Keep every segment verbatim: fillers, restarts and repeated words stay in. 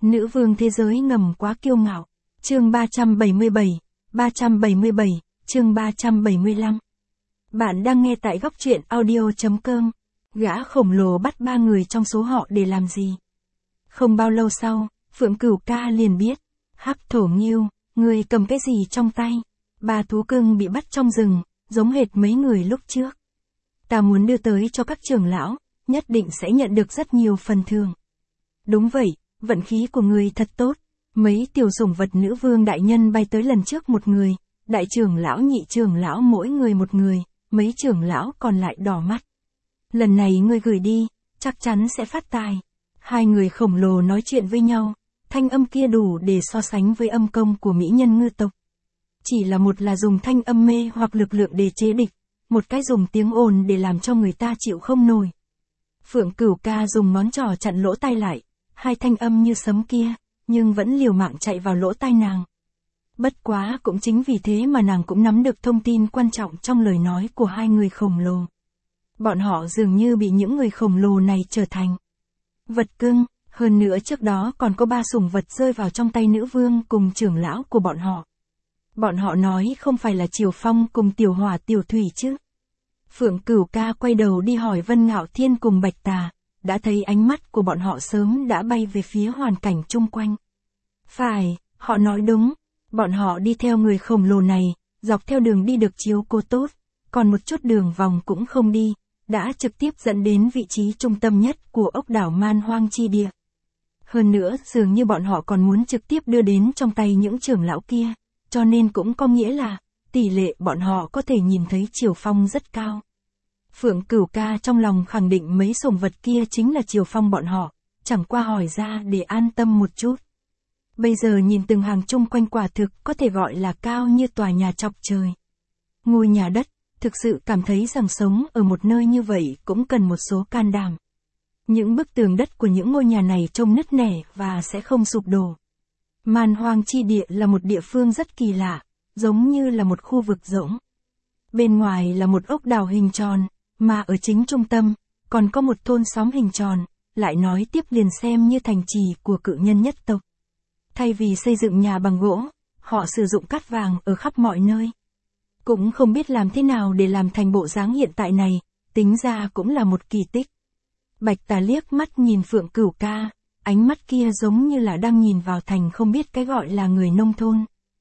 Nữ vương thế giới ngầm quá kiêu ngạo. Chương ba trăm bảy mươi bảy, ba trăm bảy mươi bảy, chương ba trăm bảy mươi lăm. Bạn đang nghe tại góc truyện audio.com. Gã khổng lồ bắt ba người trong số họ để làm gì? Không bao lâu sau, Phượng Cửu Ca liền biết. Hắc Thổ Ngưu, người cầm cái gì trong tay? Ba thú cưng bị bắt trong rừng, giống hệt mấy người lúc trước. Ta muốn đưa tới cho các trưởng lão, nhất định sẽ nhận được rất nhiều phần thưởng. Đúng vậy, vận khí của người thật tốt. Mấy tiểu sủng vật nữ vương đại nhân bay tới lần trước một người, đại trưởng lão nhị trưởng lão mỗi người một người, mấy trưởng lão còn lại đỏ mắt. Lần này ngươi gửi đi, chắc chắn sẽ phát tài. Hai người khổng lồ nói chuyện với nhau, thanh âm kia đủ để so sánh với âm công của mỹ nhân ngư tộc. Chỉ là một là dùng thanh âm mê hoặc lực lượng để chế địch, một cái dùng tiếng ồn để làm cho người ta chịu không nổi. Phượng Cửu Ca dùng ngón trỏ chặn lỗ tai lại, hai thanh âm như sấm kia, nhưng vẫn liều mạng chạy vào lỗ tai nàng. Bất quá cũng chính vì thế mà nàng cũng nắm được thông tin quan trọng trong lời nói của hai người khổng lồ. Bọn họ dường như bị những người khổng lồ này trở thành vật cưng, hơn nữa trước đó còn có ba sủng vật rơi vào trong tay nữ vương cùng trưởng lão của bọn họ. Bọn họ nói không phải là Triều Phong cùng Tiểu Hỏa Tiểu Thủy chứ. Phượng Cửu Ca quay đầu đi hỏi Vân Ngạo Thiên cùng Bạch Tà, đã thấy ánh mắt của bọn họ sớm đã bay về phía hoàn cảnh chung quanh. Phải, họ nói đúng, bọn họ đi theo người khổng lồ này, dọc theo đường đi được chiếu cố tốt, còn một chút đường vòng cũng không đi, đã trực tiếp dẫn đến vị trí trung tâm nhất của ốc đảo Man Hoang chi địa. Hơn nữa, dường như bọn họ còn muốn trực tiếp đưa đến trong tay những trưởng lão kia, cho nên cũng có nghĩa là, tỷ lệ bọn họ có thể nhìn thấy Triều Phong rất cao. Phượng Cửu Ca trong lòng khẳng định mấy sủng vật kia chính là Triều Phong bọn họ, chẳng qua hỏi ra để an tâm một chút. Bây giờ nhìn từng hàng chung quanh quả thực có thể gọi là cao như tòa nhà chọc trời. Ngôi nhà đất, thực sự cảm thấy rằng sống ở một nơi như vậy cũng cần một số can đảm. Những bức tường đất của những ngôi nhà này trông nứt nẻ và sẽ không sụp đổ. Man Hoang chi địa là một địa phương rất kỳ lạ, giống như là một khu vực rỗng. Bên ngoài là một ốc đảo hình tròn, mà ở chính trung tâm, còn có một thôn xóm hình tròn, lại nói tiếp liền xem như thành trì của cự nhân nhất tộc. Thay vì xây dựng nhà bằng gỗ, họ sử dụng cát vàng ở khắp mọi nơi. Cũng không biết làm thế nào để làm thành bộ dáng hiện tại này, tính ra cũng là một kỳ tích. Bạch Tà liếc mắt nhìn Phượng Cửu Ca, ánh mắt kia giống như là đang nhìn vào thành không biết cái gọi là người nông thôn.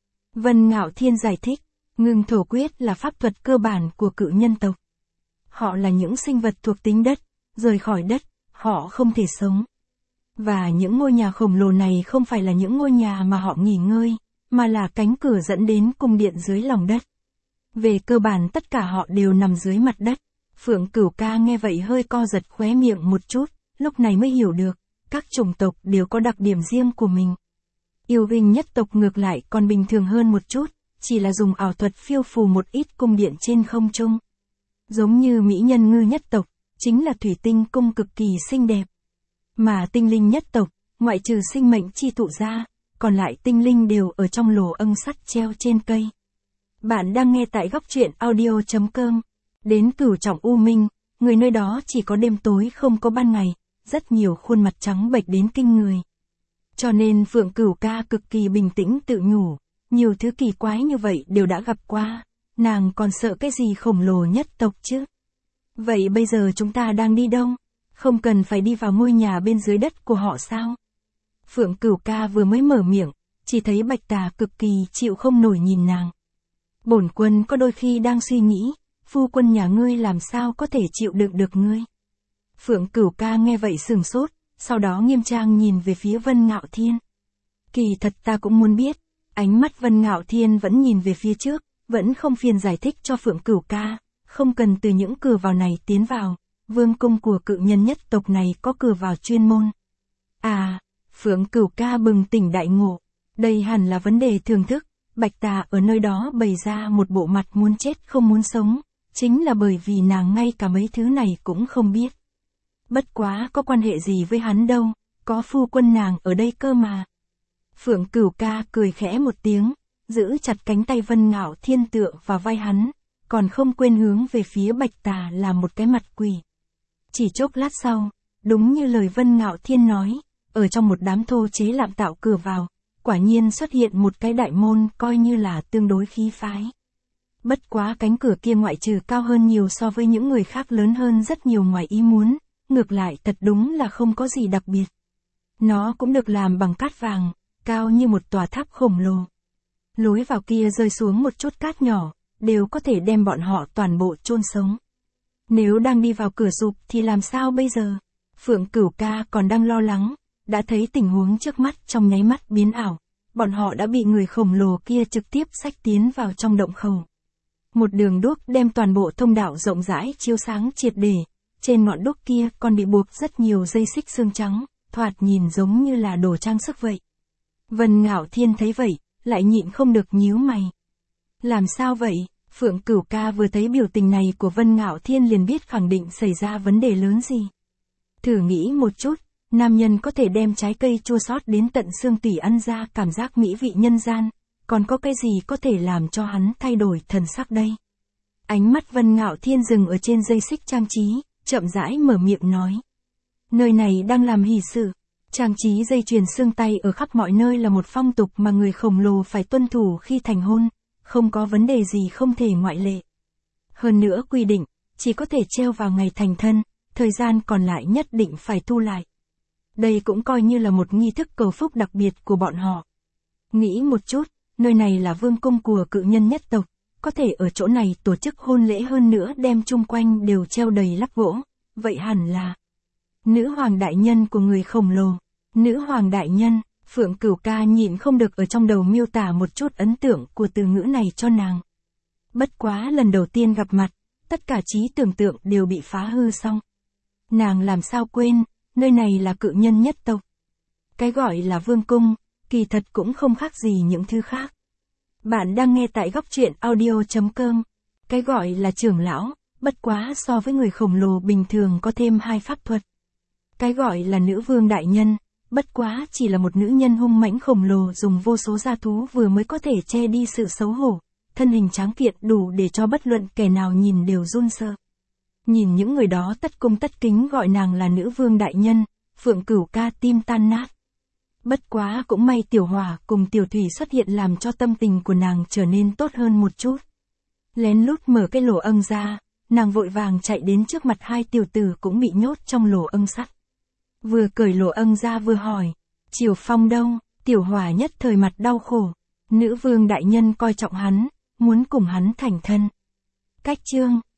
Vân Ngạo Thiên giải thích, ngưng thổ quyết là pháp thuật cơ bản của cự nhân tộc. Họ là những sinh vật thuộc tính đất, rời khỏi đất, họ không thể sống. Và những ngôi nhà khổng lồ này không phải là những ngôi nhà mà họ nghỉ ngơi, mà là cánh cửa dẫn đến cung điện dưới lòng đất. Về cơ bản tất cả họ đều nằm dưới mặt đất. Phượng Cửu Ca nghe vậy hơi co giật khóe miệng một chút, lúc này mới hiểu được, các chủng tộc đều có đặc điểm riêng của mình. Yêu Vinh nhất tộc ngược lại còn bình thường hơn một chút, chỉ là dùng ảo thuật phiêu phù một ít cung điện trên không trung. Giống như mỹ nhân ngư nhất tộc, chính là thủy tinh cung cực kỳ xinh đẹp. Mà tinh linh nhất tộc, ngoại trừ sinh mệnh chi thụ ra, còn lại tinh linh đều ở trong lồ âng sắt treo trên cây. Bạn đang nghe tại góc truyện audio.com. Đến Cửu Trọng U Minh, người nơi đó chỉ có đêm tối không có ban ngày, rất nhiều khuôn mặt trắng bệch đến kinh người. Cho nên Phượng Cửu Ca cực kỳ bình tĩnh tự nhủ, nhiều thứ kỳ quái như vậy đều đã gặp qua, nàng còn sợ cái gì khổng lồ nhất tộc chứ. Vậy bây giờ chúng ta đang đi đâu? Không cần phải đi vào ngôi nhà bên dưới đất của họ sao? Phượng Cửu Ca vừa mới mở miệng, chỉ thấy Bạch Tà cực kỳ chịu không nổi nhìn nàng. Bổn quân có đôi khi đang suy nghĩ, phu quân nhà ngươi làm sao có thể chịu đựng được ngươi. Phượng Cửu Ca nghe vậy sửng sốt, sau đó nghiêm trang nhìn về phía Vân Ngạo Thiên. Kỳ thật ta cũng muốn biết, ánh mắt Vân Ngạo Thiên vẫn nhìn về phía trước, vẫn không phiền giải thích cho Phượng Cửu Ca, không cần từ những cửa vào này tiến vào, vương cung của cự nhân nhất tộc này có cửa vào chuyên môn. À, Phượng Cửu Ca bừng tỉnh đại ngộ, đây hẳn là vấn đề thưởng thức, Bạch Tà ở nơi đó bày ra một bộ mặt muốn chết không muốn sống, chính là bởi vì nàng ngay cả mấy thứ này cũng không biết. Bất quá có quan hệ gì với hắn đâu, có phu quân nàng ở đây cơ mà. Phượng Cửu Ca cười khẽ một tiếng, giữ chặt cánh tay Vân Ngạo Thiên tựa vào vai hắn, còn không quên hướng về phía Bạch Tà là một cái mặt quỷ. Chỉ chốc lát sau, đúng như lời Vân Ngạo Thiên nói, ở trong một đám thô chế lạm tạo cửa vào, quả nhiên xuất hiện một cái đại môn coi như là tương đối khí phái. Bất quá cánh cửa kia ngoại trừ cao hơn nhiều so với những người khác lớn hơn rất nhiều ngoài ý muốn, ngược lại thật đúng là không có gì đặc biệt. Nó cũng được làm bằng cát vàng, cao như một tòa tháp khổng lồ. Lối vào kia rơi xuống một chút cát nhỏ, đều có thể đem bọn họ toàn bộ chôn sống. Nếu đang đi vào cửa sụp thì làm sao bây giờ? Phượng Cửu Ca còn đang lo lắng, đã thấy tình huống trước mắt trong nháy mắt biến ảo. Bọn họ đã bị người khổng lồ kia trực tiếp xách tiến vào trong động khẩu. Một đường đuốc đem toàn bộ thông đạo rộng rãi chiếu sáng triệt để, trên ngọn đuốc kia còn bị buộc rất nhiều dây xích xương trắng, thoạt nhìn giống như là đồ trang sức vậy. Vân Ngạo Thiên thấy vậy, lại nhịn không được nhíu mày. Làm sao vậy? Phượng Cửu Ca vừa thấy biểu tình này của Vân Ngạo Thiên liền biết khẳng định xảy ra vấn đề lớn gì. Thử nghĩ một chút, nam nhân có thể đem trái cây chua xót đến tận xương tủy ăn ra cảm giác mỹ vị nhân gian, còn có cái gì có thể làm cho hắn thay đổi thần sắc đây? Ánh mắt Vân Ngạo Thiên dừng ở trên dây xích trang trí, chậm rãi mở miệng nói. Nơi này đang làm hỷ sự. Trang trí dây chuyền xương tay ở khắp mọi nơi là một phong tục mà người khổng lồ phải tuân thủ khi thành hôn, không có vấn đề gì không thể ngoại lệ. Hơn nữa quy định, chỉ có thể treo vào ngày thành thân, thời gian còn lại nhất định phải thu lại. Đây cũng coi như là một nghi thức cầu phúc đặc biệt của bọn họ. Nghĩ một chút, nơi này là vương cung của cự nhân nhất tộc, có thể ở chỗ này tổ chức hôn lễ hơn nữa đem chung quanh đều treo đầy lắp gỗ, vậy hẳn là nữ hoàng đại nhân của người khổng lồ. Nữ hoàng đại nhân, Phượng Cửu Ca nhịn không được ở trong đầu miêu tả một chút ấn tượng của từ ngữ này cho nàng. Bất quá lần đầu tiên gặp mặt, tất cả trí tưởng tượng đều bị phá hư xong. Nàng làm sao quên, nơi này là cự nhân nhất tộc. Cái gọi là vương cung, kỳ thật cũng không khác gì những thứ khác. Bạn đang nghe tại góc truyện audio chấm com. Cái gọi là trưởng lão, bất quá so với người khổng lồ bình thường có thêm hai pháp thuật. Cái gọi là nữ vương đại nhân, bất quá chỉ là một nữ nhân hung mãnh khổng lồ dùng vô số gia thú vừa mới có thể che đi sự xấu hổ, thân hình tráng kiện đủ để cho bất luận kẻ nào nhìn đều run sợ. Nhìn những người đó tất cung tất kính gọi nàng là nữ vương đại nhân, Phượng Cửu Ca tim tan nát. Bất quá cũng may Tiểu Hỏa cùng Tiểu Thủy xuất hiện làm cho tâm tình của nàng trở nên tốt hơn một chút. Lén lút mở cái lỗ âng ra, nàng vội vàng chạy đến trước mặt hai tiểu tử cũng bị nhốt trong lỗ âng sắt. Vừa cởi lỗ âng ra vừa hỏi, Triều Phong đâu? Tiểu Hỏa nhất thời mặt đau khổ. Nữ vương đại nhân coi trọng hắn, muốn cùng hắn thành thân. Cách chương